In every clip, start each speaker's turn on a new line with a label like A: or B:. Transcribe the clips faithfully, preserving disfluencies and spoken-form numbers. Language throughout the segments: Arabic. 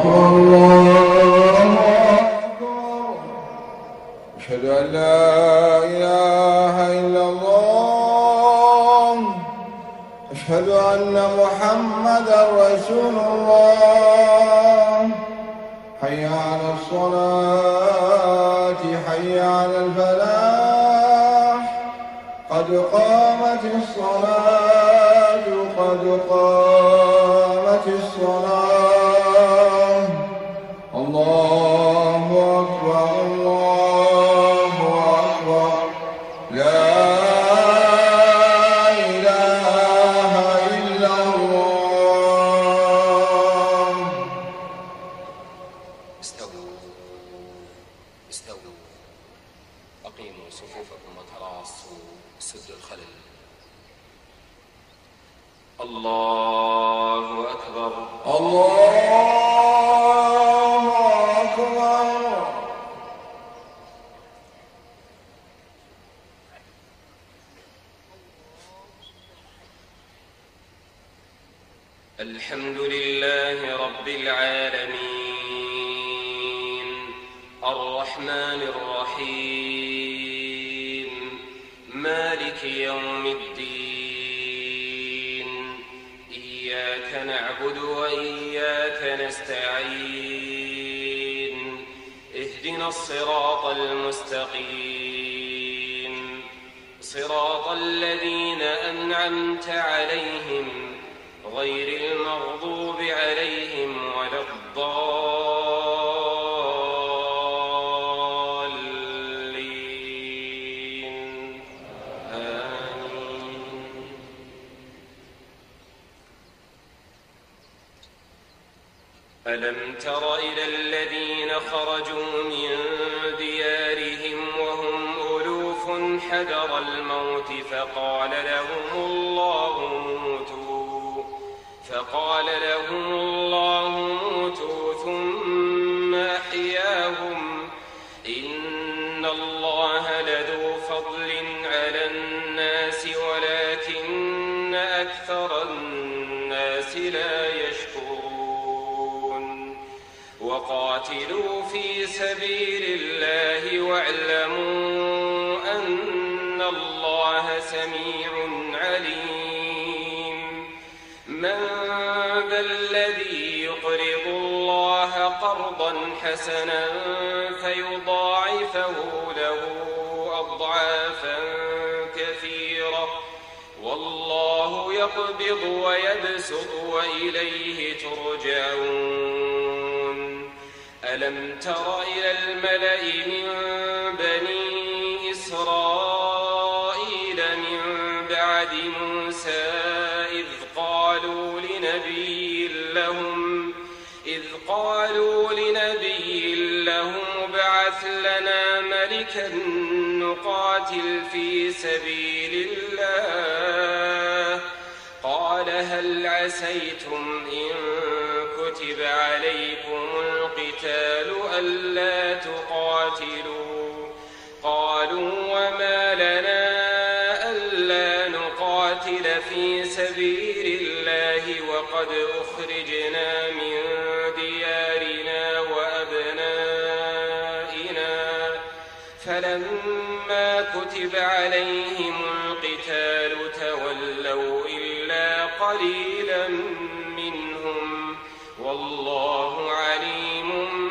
A: أكبر الله أكبر أشهد أن لا إله إلا الله أشهد أن محمدا رسول الله حي على الصلاة حي على الفلاح قد قامت الصلاة قد قامت الصلاة الله أكبر الله أكبر لا إله إلا الله.
B: استووا استووا أقيموا صفوفكم وتراصوا سدوا الخلل. الله أكبر
A: الله أكبر.
B: الحمد لله رب العالمين الرحمن الرحيم مالك يوم الدين إياك نعبد وإياك نستعين اهدنا الصراط المستقيم صراط الذين أنعمت عليهم غير المغضوب عليهم ولا الضالين آمين. ألم تر إلى الذين خرجوا من ديارهم وهم ألوف حذر الموت فقال لهم الله موتوا فقال لهم الله موتوا ثم أحياهم إن الله لذو فضل على الناس ولكن أكثر الناس لا يشكرون. وقاتلوا في سبيل الله واعلموا أن الله سميع عليم. من ذا الذي يقرض الله قرضا حسنا فيضاعفه له أضعافا كثيرة والله يقبض ويبسط وإليه ترجعون. ألم تر إلى الملأ من بني إسرائيل من بعد موسى إذ قالوا لنبي لهم إذ قالوا لنبي لهم ابعث لنا ملكا نقاتل في سبيل الله قال هل عسيتم إن كتب عليكم القتال ألا تقاتلوا قالوا وما لنا ألا نقاتل في سبيل الله وقد أخرجنا من ديارنا وأبنائنا فلما كتب عليهم القتال تولوا إلا قليلا منهم والله عليم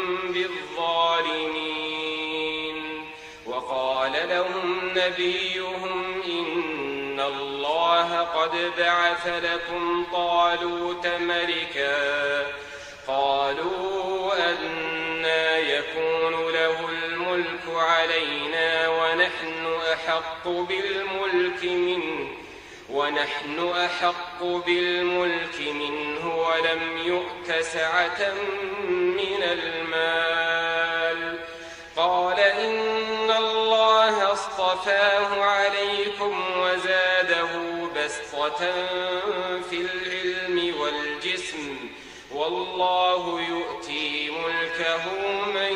B: بالظالمين. وقال لهم نبيهم إن الله قد بعث لكم طالوت ملكا قالوا أنى يكون له الملك علينا ونحن أحق بالملك منه ونحن أحق بالملك منه ولم يؤت سعة من المال قال إن الله اصطفاه عليكم وزاده بسطة في العلم والجسم والله يؤتي ملكه من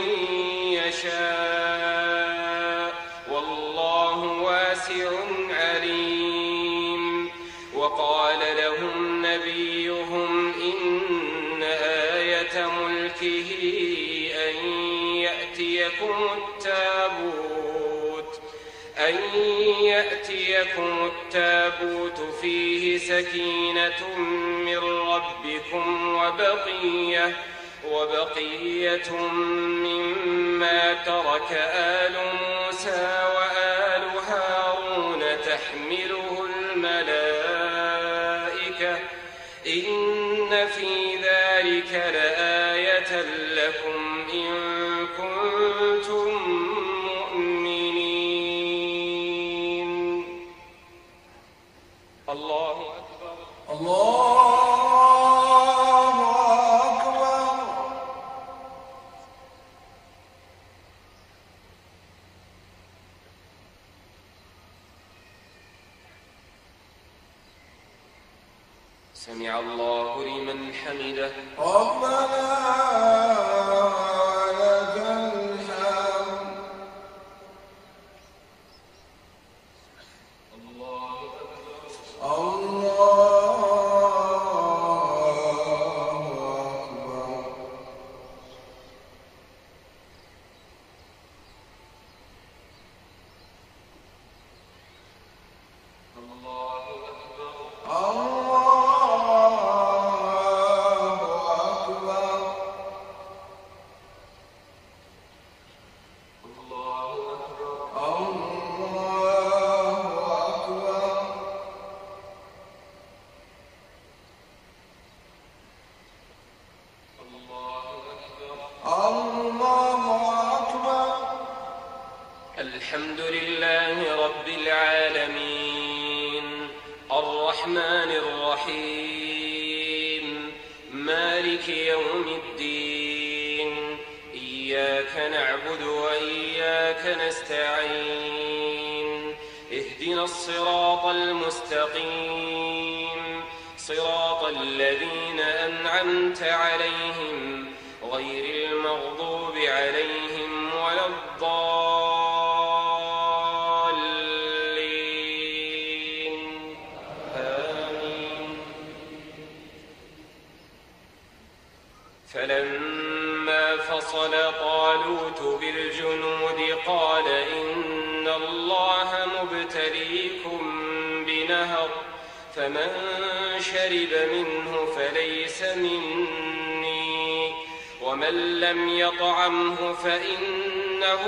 B: يشاء والله واسع عليم. وقال لهم نبيهم إن آية ملك ملكه أن يأتيكم التابوت أن يأتيكم التابوت فيه سكينة من ربكم وبقية وبقية مما ترك آل موسى وآل هارون تحمله الملائكة إن في ذلك لآية لكم إن كنتم مؤمنين. الله أكبر.
A: الله
B: سمع الله لمن حمده.
A: ربنا لك الحمد.
B: الله أكبر.
A: الله
B: الحمد لله رب العالمين الرحمن الرحيم مالك يوم الدين إياك نعبد وإياك نستعين اهدنا الصراط المستقيم صراط الذين أنعمت عليهم غير المغضوب عليهم ولا الضالين آمين. فلما فصل طالوت بالجنود قال إن الله مبتليكم بنهر فمن شرب منه فليس مني ومن لم يطعمه فإنه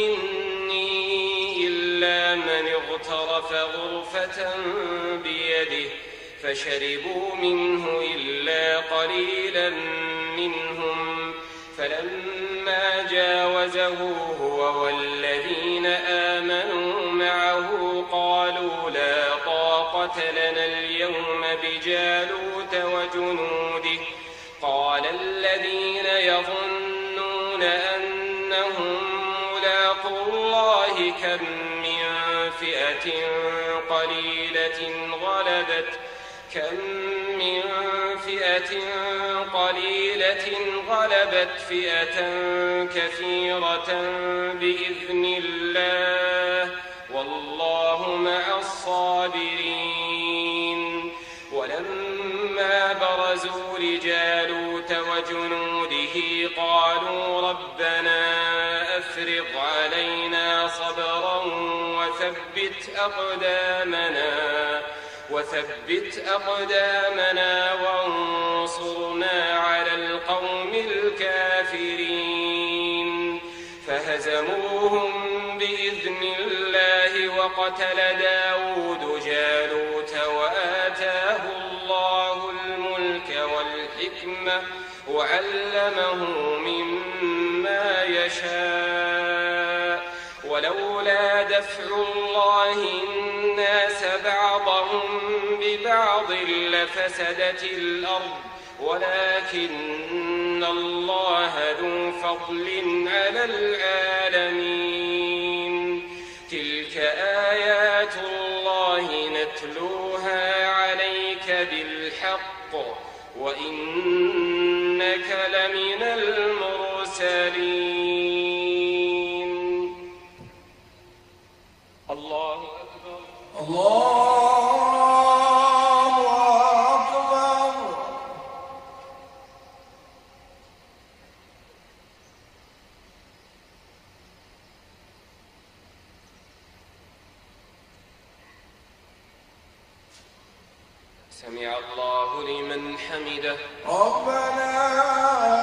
B: مني إلا من اغترف غرفة بيده فشربوا منه إلا قليلا منهم فلما جاوزه هو والذين آمنوا معه قالوا لا طاقة لنا اليوم بجالوت وجنوده قال الذين يظنون أنهم ملاقو الله كم من فئة قليلة غلبت كم من فئة قليلة غلبت فئة كثيرة بإذن الله والله مع الصابرين. ولما برزوا لجالوت وجنوده قالوا ربنا أفرغ علينا صبرا وثبت أقدامنا وثبت أقدامنا وانصرنا على القوم الكافرين فهزموهم بإذن الله وقتل داود جالوت وآتاه الله الملك والحكمة وعلمه مما يشاء ولولا دفع الله الناس بعضهم ببعض لفسدت الأرض ولكن الله ذو فضل على العالمين. تلك آيات الله نتلوها عليك بالحق وإنك لمن المرسلين. الله أكبر.
A: الله أكبر.
B: سمع الله لمن حمده.
A: ربنا